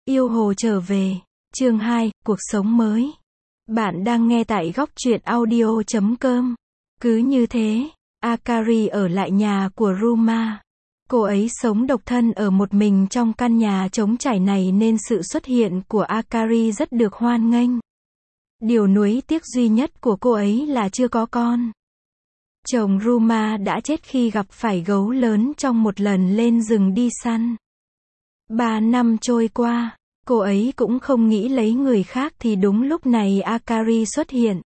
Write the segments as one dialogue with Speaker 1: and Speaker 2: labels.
Speaker 1: Yêu hồ trở về. Chương 2, cuộc sống mới. Bạn đang nghe tại góc truyện audio.com. Cứ như thế, Akari ở lại nhà của Ruma. Cô ấy sống độc thân ở một mình trong căn nhà trống trải này nên sự xuất hiện của Akari rất được hoan nghênh. Điều nuối tiếc duy nhất của cô ấy là chưa có con. Chồng Ruma đã chết khi gặp phải gấu lớn trong một lần lên rừng đi săn. 3 năm trôi qua, cô ấy cũng không nghĩ lấy người khác thì đúng lúc này Akari xuất hiện.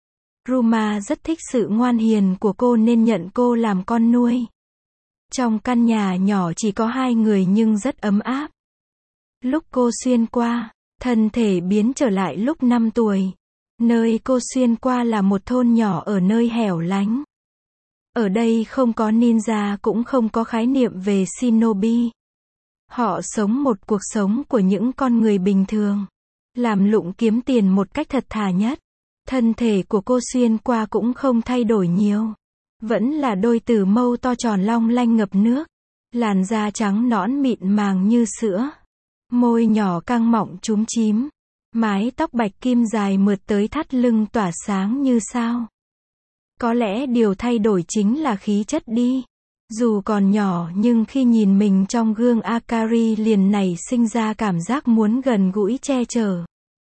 Speaker 1: Ruma rất thích sự ngoan hiền của cô nên nhận cô làm con nuôi. Trong căn nhà nhỏ chỉ có 2 người nhưng rất ấm áp. Lúc cô xuyên qua, thân thể biến trở lại lúc 5 tuổi. Nơi cô xuyên qua là một thôn nhỏ ở nơi hẻo lánh. Ở đây không có ninja cũng không có khái niệm về shinobi. Họ sống một cuộc sống của những con người bình thường. Làm lụng kiếm tiền một cách thật thà nhất. Thân thể của cô xuyên qua cũng không thay đổi nhiều. Vẫn là đôi tử mâu to tròn long lanh ngập nước. Làn da trắng nõn mịn màng như sữa. Môi nhỏ căng mọng chúm chím. Mái tóc bạch kim dài mượt tới thắt lưng tỏa sáng như sao. Có lẽ điều thay đổi chính là khí chất đi. Dù còn nhỏ nhưng khi nhìn mình trong gương Akari liền nảy sinh ra cảm giác muốn gần gũi che chở.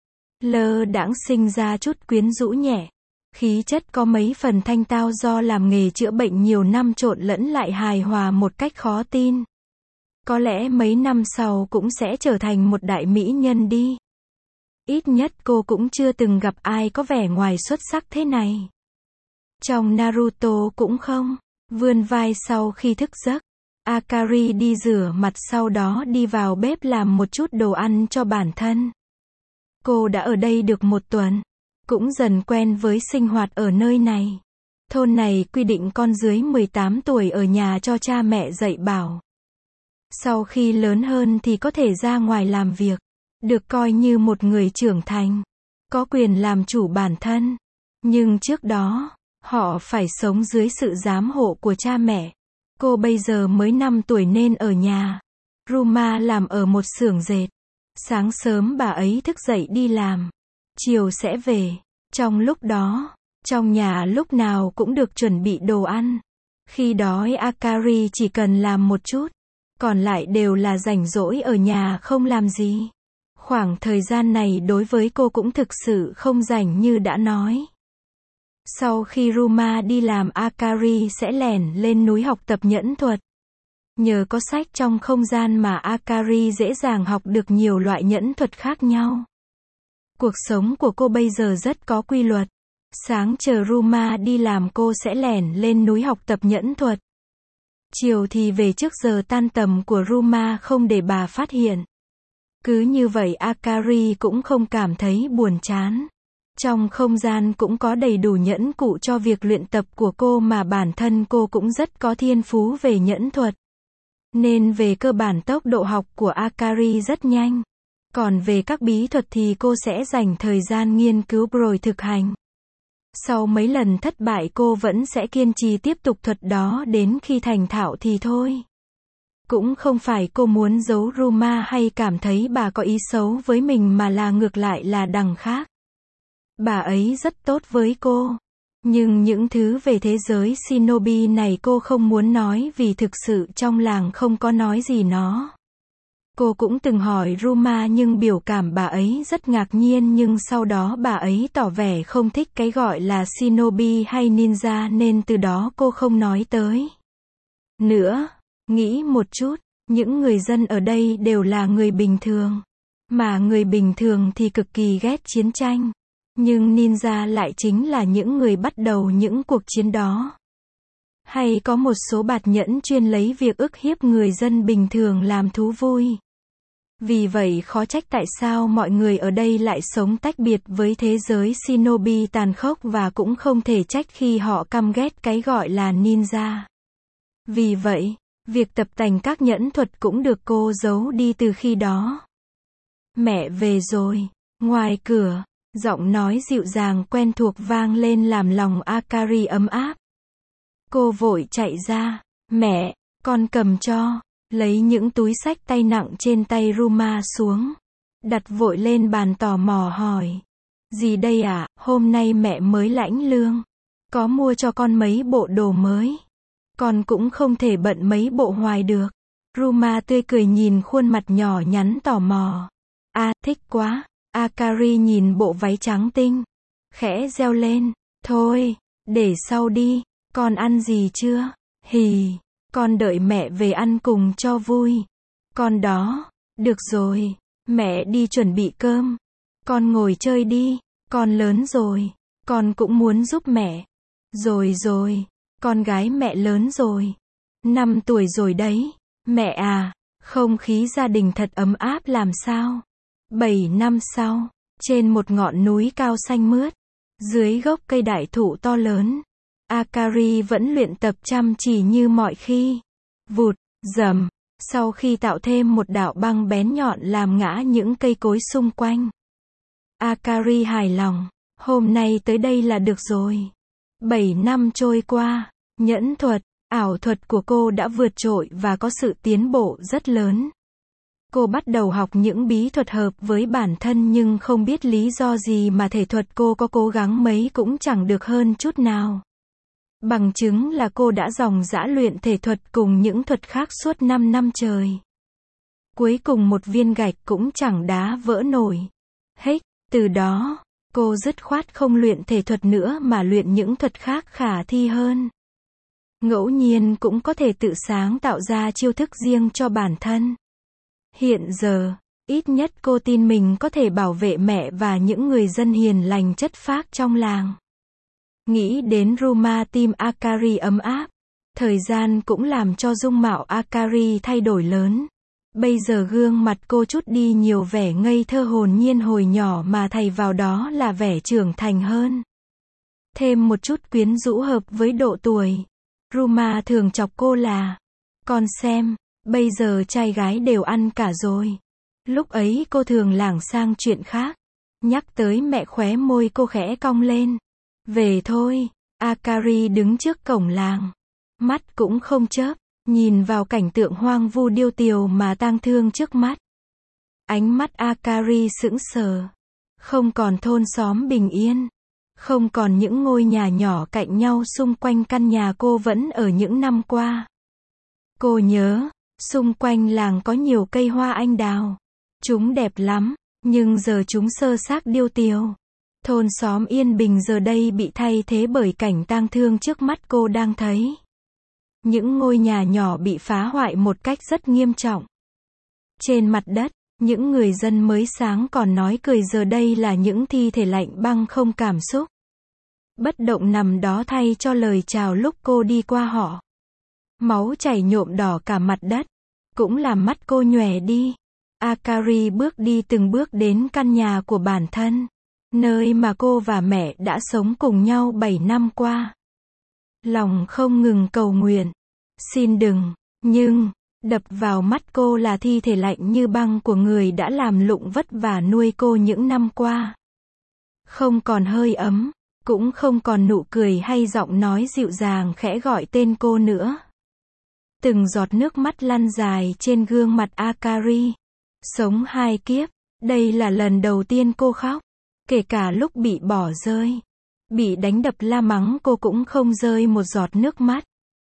Speaker 1: Lơ đãng sinh ra chút quyến rũ nhẹ. Khí chất có mấy phần thanh tao do làm nghề chữa bệnh nhiều năm trộn lẫn lại hài hòa một cách khó tin. Có lẽ mấy năm sau cũng sẽ trở thành một đại mỹ nhân đi. Ít nhất cô cũng chưa từng gặp ai có vẻ ngoài xuất sắc thế này. Trong Naruto cũng không. Vươn vai sau khi thức giấc, Akari đi rửa mặt sau đó đi vào bếp làm một chút đồ ăn cho bản thân. Cô đã ở đây được 1 tuần, cũng dần quen với sinh hoạt ở nơi này. Thôn này quy định con dưới 18 tuổi ở nhà cho cha mẹ dạy bảo. Sau khi lớn hơn thì có thể ra ngoài làm việc, được coi như một người trưởng thành, có quyền làm chủ bản thân. Nhưng trước đó, họ phải sống dưới sự giám hộ của cha mẹ. Cô bây giờ mới 5 tuổi nên ở nhà. Ruma làm ở một xưởng dệt. Sáng sớm bà ấy thức dậy đi làm. Chiều sẽ về. Trong lúc đó, trong nhà lúc nào cũng được chuẩn bị đồ ăn. Khi đói Akari chỉ cần làm một chút. Còn lại đều là rảnh rỗi ở nhà không làm gì. Khoảng thời gian này đối với cô cũng thực sự không rảnh như đã nói. Sau khi Ruma đi làm Akari sẽ lẻn lên núi học tập nhẫn thuật. Nhờ có sách trong không gian mà Akari dễ dàng học được nhiều loại nhẫn thuật khác nhau. Cuộc sống của cô bây giờ rất có quy luật. Sáng chờ Ruma đi làm cô sẽ lẻn lên núi học tập nhẫn thuật. Chiều thì về trước giờ tan tầm của Ruma không để bà phát hiện. Cứ như vậy Akari cũng không cảm thấy buồn chán. Trong không gian cũng có đầy đủ nhẫn cụ cho việc luyện tập của cô mà bản thân cô cũng rất có thiên phú về nhẫn thuật. Nên về cơ bản tốc độ học của Akari rất nhanh. Còn về các bí thuật thì cô sẽ dành thời gian nghiên cứu rồi thực hành. Sau mấy lần thất bại cô vẫn sẽ kiên trì tiếp tục thuật đó đến khi thành thạo thì thôi. Cũng không phải cô muốn giấu Ruma hay cảm thấy bà có ý xấu với mình mà là ngược lại là đằng khác. Bà ấy rất tốt với cô. Nhưng những thứ về thế giới shinobi này cô không muốn nói vì thực sự trong làng không có nói gì nó. Cô cũng từng hỏi Ruma nhưng biểu cảm bà ấy rất ngạc nhiên nhưng sau đó bà ấy tỏ vẻ không thích cái gọi là shinobi hay ninja nên từ đó cô không nói tới. Nữa, nghĩ một chút, những người dân ở đây đều là người bình thường. Mà người bình thường thì cực kỳ ghét chiến tranh. Nhưng ninja lại chính là những người bắt đầu những cuộc chiến đó. Hay có một số bạt nhẫn chuyên lấy việc ức hiếp người dân bình thường làm thú vui. Vì vậy khó trách tại sao mọi người ở đây lại sống tách biệt với thế giới shinobi tàn khốc và cũng không thể trách khi họ căm ghét cái gọi là ninja. Vì vậy, việc tập tành các nhẫn thuật cũng được cô giấu đi từ khi đó. Mẹ về rồi. Ngoài cửa, giọng nói dịu dàng quen thuộc vang lên làm lòng Akari ấm áp. Cô vội chạy ra. Mẹ, con cầm cho. Lấy những túi xách tay nặng trên tay Ruma xuống. đặt vội lên bàn tò mò hỏi. Gì đây ạ, hôm nay mẹ mới lãnh lương. Có mua cho con mấy bộ đồ mới. Con cũng không thể bận mấy bộ hoài được. Ruma tươi cười nhìn khuôn mặt nhỏ nhắn tò mò. Thích quá. Akari nhìn bộ váy trắng tinh. Khẽ reo lên. Thôi, để sau đi. Con ăn gì chưa? Hì, con đợi mẹ về ăn cùng cho vui. Con đó. Được rồi, mẹ đi chuẩn bị cơm. Con ngồi chơi đi. Con lớn rồi. Con cũng muốn giúp mẹ. Rồi, con gái mẹ lớn rồi. 5 tuổi rồi đấy. Mẹ à, không khí gia đình thật ấm áp làm sao. 7 năm sau, trên một ngọn núi cao xanh mướt, dưới gốc cây đại thụ to lớn, Akari vẫn luyện tập chăm chỉ như mọi khi. Vụt, rầm, sau khi tạo thêm một đạo băng bén nhọn làm ngã những cây cối xung quanh. Akari hài lòng, hôm nay tới đây là được rồi. 7 năm trôi qua, nhẫn thuật, ảo thuật của cô đã vượt trội và có sự tiến bộ rất lớn. Cô bắt đầu học những bí thuật hợp với bản thân nhưng không biết lý do gì mà thể thuật cô có cố gắng mấy cũng chẳng được hơn chút nào. Bằng chứng là cô đã ròng rã luyện thể thuật cùng những thuật khác suốt 5 năm trời. Cuối cùng một viên gạch cũng chẳng đá vỡ nổi. Từ đó, cô dứt khoát không luyện thể thuật nữa mà luyện những thuật khác khả thi hơn. Ngẫu nhiên cũng có thể tự sáng tạo ra chiêu thức riêng cho bản thân. Hiện giờ, ít nhất cô tin mình có thể bảo vệ mẹ và những người dân hiền lành chất phác trong làng. Nghĩ đến Ruma, tim Akari ấm áp. Thời gian cũng làm cho dung mạo Akari thay đổi lớn. Bây giờ gương mặt cô chút đi nhiều vẻ ngây thơ hồn nhiên hồi nhỏ mà thay vào đó là vẻ trưởng thành hơn. Thêm một chút quyến rũ hợp với độ tuổi. Ruma thường chọc cô là, con xem, bây giờ trai gái đều ăn cả rồi. Lúc ấy cô thường lảng sang chuyện khác. Nhắc tới mẹ khóe môi cô khẽ cong lên. Về thôi. Akari đứng trước cổng làng. Mắt cũng không chớp, nhìn vào cảnh tượng hoang vu điêu tiều mà tang thương trước mắt. Ánh mắt Akari sững sờ. Không còn thôn xóm bình yên. Không còn những ngôi nhà nhỏ cạnh nhau xung quanh căn nhà cô vẫn ở những năm qua. Cô nhớ, xung quanh làng có nhiều cây hoa anh đào. Chúng đẹp lắm, nhưng giờ chúng sơ xác điêu tiều. Thôn xóm yên bình giờ đây bị thay thế bởi cảnh tang thương trước mắt cô đang thấy. Những ngôi nhà nhỏ bị phá hoại một cách rất nghiêm trọng. Trên mặt đất, những người dân mới sáng còn nói cười giờ đây là những thi thể lạnh băng không cảm xúc. Bất động nằm đó thay cho lời chào lúc cô đi qua họ. Máu chảy nhuộm đỏ cả mặt đất, cũng làm mắt cô nhòe đi. Akari bước đi từng bước đến căn nhà của bản thân, nơi mà cô và mẹ đã sống cùng nhau 7 năm qua. Lòng không ngừng cầu nguyện, xin đừng, nhưng, đập vào mắt cô là thi thể lạnh như băng của người đã làm lụng vất vả nuôi cô những năm qua. Không còn hơi ấm, cũng không còn nụ cười hay giọng nói dịu dàng khẽ gọi tên cô nữa. Từng giọt nước mắt lăn dài trên gương mặt Akari. Sống 2 kiếp, đây là lần đầu tiên cô khóc. Kể cả lúc bị bỏ rơi, bị đánh đập la mắng cô cũng không rơi một giọt nước mắt.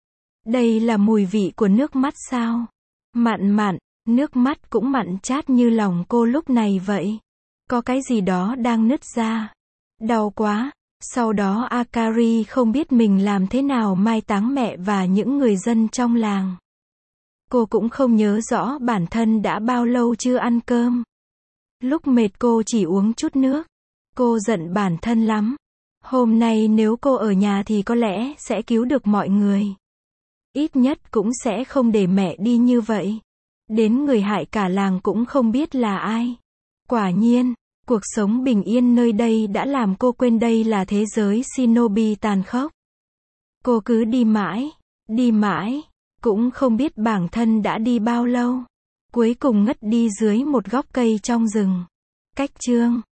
Speaker 1: Đây là mùi vị của nước mắt sao? Mặn mặn, nước mắt cũng mặn chát như lòng cô lúc này vậy. Có cái gì đó đang nứt ra. Đau quá. Sau đó Akari không biết mình làm thế nào mai táng mẹ và những người dân trong làng. Cô cũng không nhớ rõ bản thân đã bao lâu chưa ăn cơm. Lúc mệt cô chỉ uống chút nước. Cô giận bản thân lắm. Hôm nay nếu cô ở nhà thì có lẽ sẽ cứu được mọi người. Ít nhất cũng sẽ không để mẹ đi như vậy. Đến người hại cả làng cũng không biết là ai. Quả nhiên, cuộc sống bình yên nơi đây đã làm cô quên đây là thế giới shinobi tàn khốc. Cô cứ đi mãi, cũng không biết bản thân đã đi bao lâu. Cuối cùng ngất đi dưới một gốc cây trong rừng. Cách chương